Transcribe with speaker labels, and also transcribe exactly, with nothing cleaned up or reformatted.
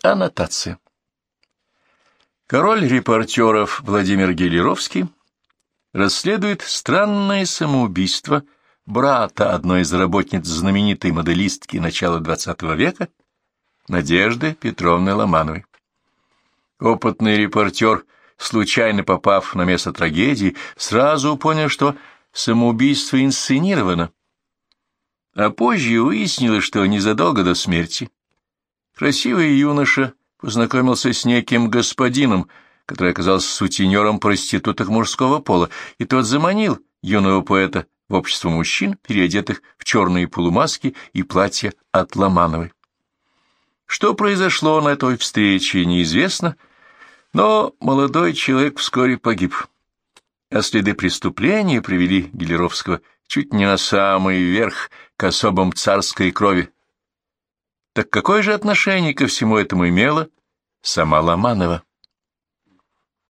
Speaker 1: Аннотация. Король репортеров Владимир Гелеровский расследует странное самоубийство брата одной из работниц знаменитой моделистки начала двадцатого века Надежды Петровны Ломановой. Опытный репортер, случайно попав на место трагедии, сразу понял, что самоубийство инсценировано. А позже выяснилось, что незадолго до смерти красивый юноша познакомился с неким господином, который оказался сутенером проституток мужского пола, и тот заманил юного поэта в общество мужчин, переодетых в черные полумаски и платья от Ломановой. Что произошло на той встрече, неизвестно, но молодой человек вскоре погиб, а следы преступления привели Гелеровского чуть не на самый верх, к особам царской крови. Так какое же отношение ко всему этому имела сама Ломанова?